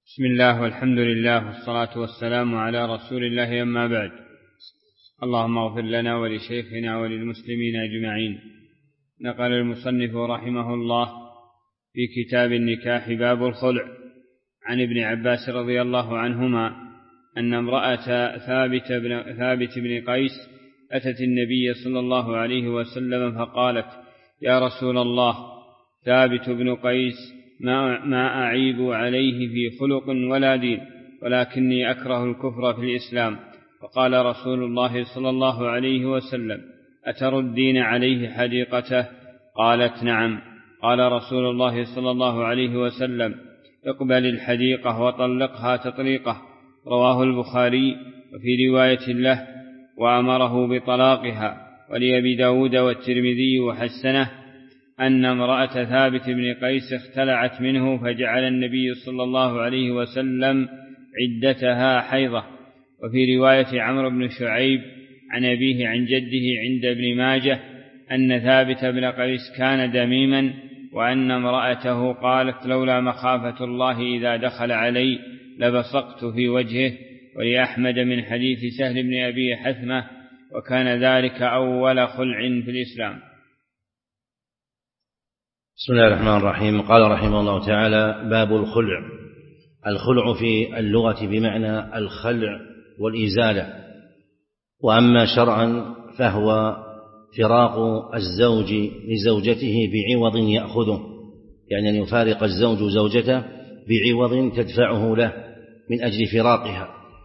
بسم الله والحمد لله والصلاة والسلام على رسول الله، أما بعد. اللهم اغفر لنا ولشيخنا وللمسلمين أجمعين. نقل المصنف رحمه الله في كتاب النكاح باب الخلع عن ابن عباس رضي الله عنهما أن امرأة ثابت بن قيس أتت النبي صلى الله عليه وسلم فقالت: يا رسول الله، ثابت بن قيس ما أعيب عليه في خلق ولا دين، ولكني أكره الكفر في الإسلام. فقال رسول الله صلى الله عليه وسلم: أتردين عليه حديقته؟ قالت: نعم. قال رسول الله صلى الله عليه وسلم: اقبل الحديقة وطلقها تطليقة. رواه البخاري. وفي رواية له: وأمره بطلاقها. ولأبي داود والترمذي وحسنه أن امرأة ثابت بن قيس اختلعت منه، فجعل النبي صلى الله عليه وسلم عدتها حيضة. وفي رواية عمرو بن شعيب عن أبيه عن جده عند ابن ماجه أن ثابت بن قيس كان دميما، وأن امرأته قالت: لولا مخافة الله إذا دخل علي لبصقت في وجهه. ولأحمد من حديث سهل بن أبي حثمة: وكان ذلك أول خلع في الإسلام. بسم الله الرحمن الرحيم. قال رحمه الله تعالى: باب الخلع. الخلع في اللغة بمعنى الخلع والإزالة، وأما شرعا فهو فراق الزوج لزوجته بعوض يأخذه، يعني أن يفارق الزوج زوجته بعوض تدفعه له من أجل فراقها،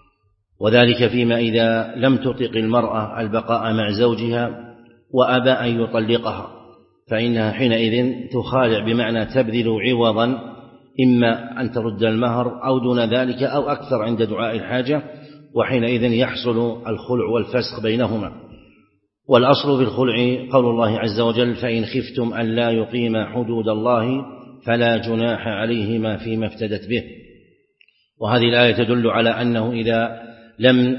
وذلك فيما إذا لم تطق المرأة البقاء مع زوجها وأبى أن يطلقها، فإنها حينئذ تخالع، بمعنى تبذل عوضا، إما أن ترد المهر أو دون ذلك أو أكثر عند دعاء الحاجة، وحينئذ يحصل الخلع والفسخ بينهما. والأصل في الخلع قول الله عز وجل: فإن خفتم أن لا يقيما حدود الله فلا جناح عليهما فيما افتدت به. وهذه الآية تدل على أنه إذا لم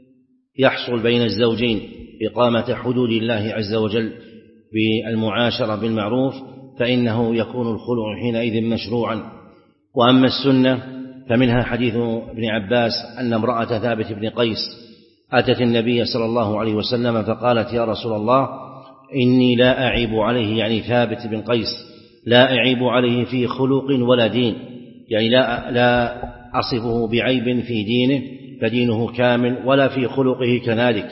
يحصل بين الزوجين إقامة حدود الله عز وجل بالمعاشرة بالمعروف فإنه يكون الخلع حينئذ مشروعا. وأما السنة فمنها حديث ابن عباس أن امرأة ثابت بن قيس أتت النبي صلى الله عليه وسلم فقالت: يا رسول الله، إني لا أعيب عليه، يعني ثابت بن قيس لا أعيب عليه في خلق ولا دين، يعني لا أصفه بعيب في دينه فدينه كامل، ولا في خلقه كذلك،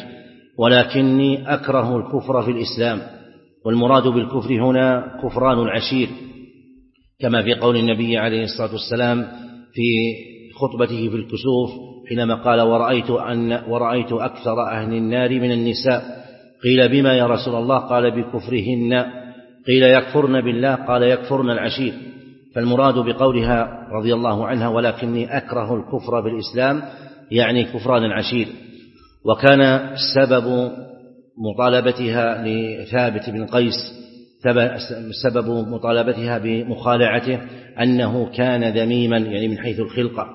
ولكني أكره الكفر في الإسلام. والمراد بالكفر هنا كفران العشير، كما في قول النبي عليه الصلاة والسلام في خطبته في الكسوف حينما قال: ورأيت أكثر أهل النار من النساء. قيل: بما يا رسول الله؟ قال: بكفرهن. قيل: يكفرن بالله؟ قال: يكفرن العشير. فالمراد بقولها رضي الله عنها: ولكني أكره الكفر بالإسلام، يعني كفران العشير. وكان سبب مطالبتها لثابت بن قيس، سبب مطالبتها بمخالعته أنه كان ذميما، يعني من حيث الخلقة،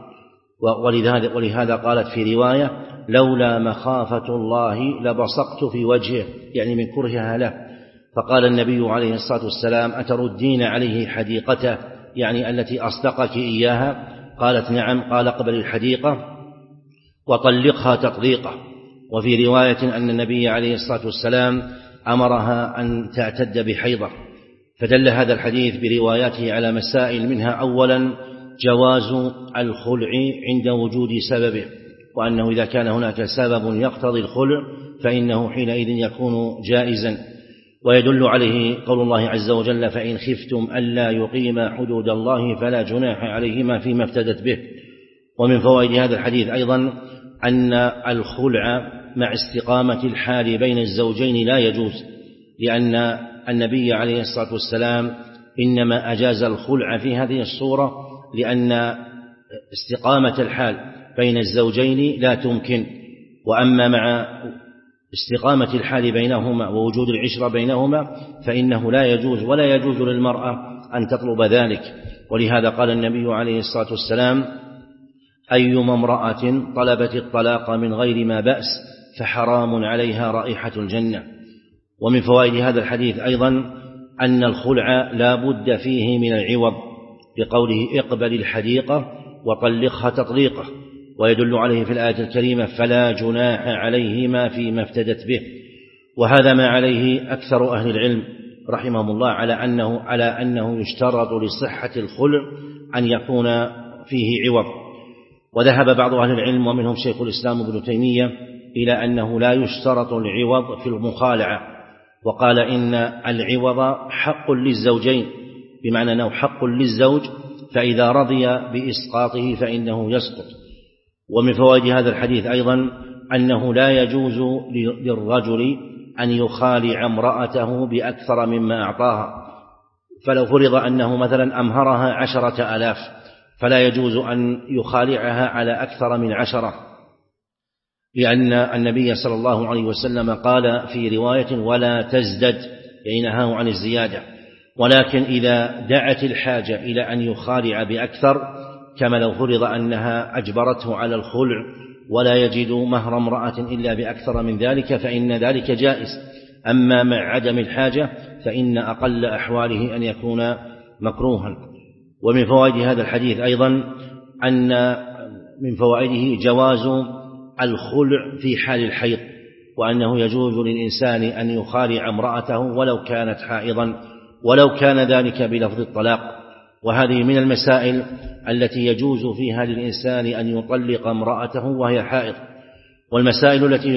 ولهذا قالت في رواية: لولا مخافة الله لبصقت في وجهه، يعني من كرهها له. فقال النبي عليه الصلاة والسلام: أتردين عليه حديقته، يعني التي أصدقك إياها؟ قالت: نعم. قال: اقبل الحديقة وطلقها تطليقة. وفي رواية أن النبي عليه الصلاة والسلام أمرها أن تعتد بحيضة. فدل هذا الحديث برواياته على مسائل، منها أولا جواز الخلع عند وجود سببه، وأنه إذا كان هناك سبب يقتضي الخلع فإنه حينئذ يكون جائزا. ويدل عليه قول الله عز وجل: فإن خفتم ألا يقيما حدود الله فلا جناح عليهما فيما افتدت به. ومن فوائد هذا الحديث أيضا أن الخلع مع استقامة الحال بين الزوجين لا يجوز، لأن النبي عليه الصلاة والسلام إنما أجاز الخلع في هذه الصورة لأن استقامة الحال بين الزوجين لا تمكن. وأما مع استقامة الحال بينهما ووجود العشرة بينهما فإنه لا يجوز، ولا يجوز للمرأة أن تطلب ذلك. ولهذا قال النبي عليه الصلاة والسلام: أيما امرأة طلبت الطلاق من غير ما بأس فحرام عليها رائحة الجنة. ومن فوائد هذا الحديث أيضا أن الخلع لا بد فيه من العوض، بقوله: اقبل الحديقة وطلقها تطليقه. ويدل عليه في الآية الكريمة فلا جناح عليهما فيما افتدت به. وهذا ما عليه أكثر أهل العلم رحمهم الله على أنه يشترط لصحة الخلع أن يكون فيه عوض. وذهب بعض أهل العلم ومنهم شيخ الإسلام ابن تيمية إلى أنه لا يشترط العوض في المخالعة، وقال إن العوض حق للزوجين، بمعنى أنه حق للزوج، فإذا رضي بإسقاطه فإنه يسقط. ومن فوائد هذا الحديث أيضا أنه لا يجوز للرجل أن يخالع امرأته بأكثر مما أعطاها. فلو فرض أنه مثلا أمهرها 10,000 فلا يجوز أن يخالعها على أكثر من 10، لأن النبي صلى الله عليه وسلم قال في رواية ولا تزدد، يعني نهاه عن الزيادة. ولكن إذا دعت الحاجة إلى أن يخالع بأكثر، كما لو فرض أنها أجبرته على الخلع ولا يجد مهر امرأة إلا بأكثر من ذلك، فإن ذلك جائز. أما مع عدم الحاجة فإن أقل أحواله أن يكون مكروها. ومن فوائد هذا الحديث أيضا أن من فوائده جواز الخلع في حال الحيض، وأنه يجوز للإنسان أن يخالع امرأته ولو كانت حائضا، ولو كان ذلك بلفظ الطلاق. وهذه من المسائل التي يجوز فيها للإنسان أن يطلق امرأته وهي حائض. والمسائل التي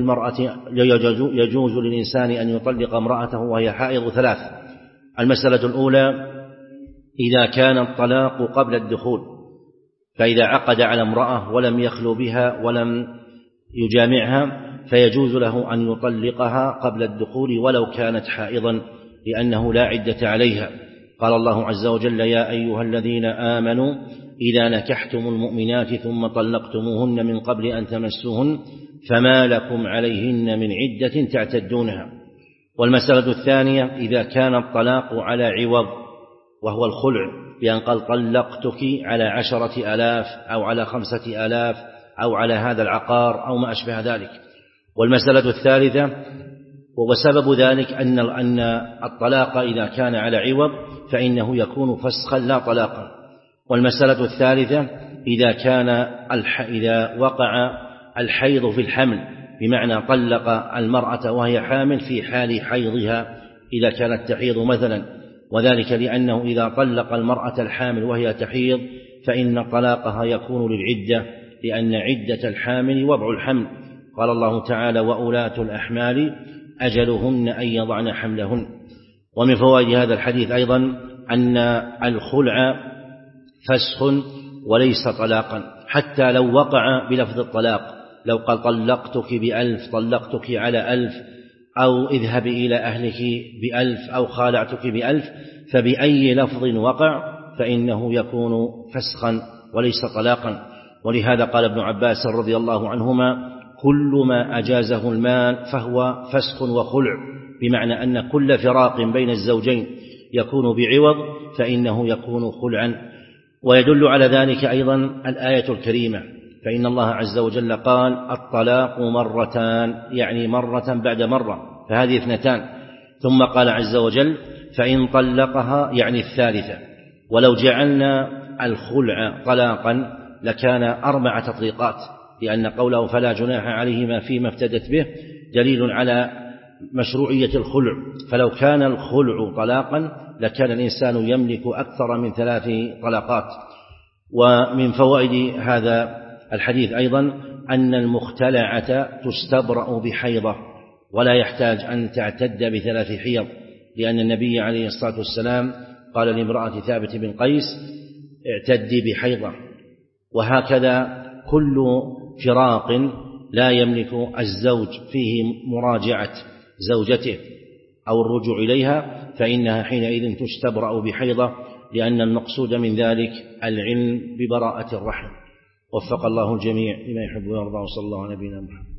يجوز للإنسان أن يطلق امرأته وهي حائض 3. المسألة الأولى إذا كان الطلاق قبل الدخول، فإذا عقد على امرأة ولم يخلو بها ولم يجامعها فيجوز له أن يطلقها قبل الدخول ولو كانت حائضا، لأنه لا عدة عليها. قال الله عز وجل يا أيها الذين آمنوا إذا نكحتم المؤمنات ثم طلقتموهن من قبل أن تمسوهن فما لكم عليهن من عدة تعتدونها. والمسألة الثانية إذا كان الطلاق على عوض، وهو الخلع، بأن قال طلقتك على 10,000 أو على 5,000 أو على هذا العقار أو ما أشبه ذلك. والمسألة الثالثة وسبب ذلك أن الطلاق إذا كان على عوض فإنه يكون فسخا لا طلاقا. والمسألة الثالثة إذا وقع الحيض في الحمل، بمعنى طلق المرأة وهي حامل في حال حيضها إذا كانت تحيض مثلا، وذلك لأنه إذا طلق المرأة الحامل وهي تحيض فإن طلاقها يكون للعدة، لأن عدة الحامل وضع الحمل. قال الله تعالى وأولاة الأحمال أجلهن أن يضعن حملهن. ومن فوائد هذا الحديث أيضا أن الخلع فسخ وليس طلاقا، حتى لو وقع بلفظ الطلاق، لو قال طلقتك ب1,000 طلقتك على 1,000 أو اذهبي إلى أهلك ب1,000 أو خالعتك ب1,000، فبأي لفظ وقع فإنه يكون فسخا وليس طلاقا. ولهذا قال ابن عباس رضي الله عنهما كل ما أجازه المال فهو فسخ وخلع، بمعنى أن كل فراق بين الزوجين يكون بعوض فإنه يكون خلعا. ويدل على ذلك أيضا الآية الكريمة، فإن الله عز وجل قال الطلاق مرتان، يعني مرة بعد مرة، فهذه 2. ثم قال عز وجل فإن طلقها، يعني الثالثة. ولو جعلنا الخلع طلاقا لكان 4 تطليقات، لأن قوله فلا جناح عليهما فيما افتدت به دليل على مشروعية الخلع. فلو كان الخلع طلاقا لكان الإنسان يملك أكثر من 3 طلقات. ومن فوائد هذا الحديث أيضا أن المختلعة تستبرأ بحيضة ولا يحتاج أن تعتد ب3 حيض، لأن النبي عليه الصلاة والسلام قال لامرأة ثابت بن قيس اعتدي بحيضة. وهكذا كل فراق لا يملك الزوج فيه مراجعة زوجته أو الرجوع إليها فإنها حينئذ تستبرأ بحيضة، لأن المقصود من ذلك العلم ببراءة الرحم. وفق الله الجميع لما يحب ويرضى، وصلى الله على نبينا محمد.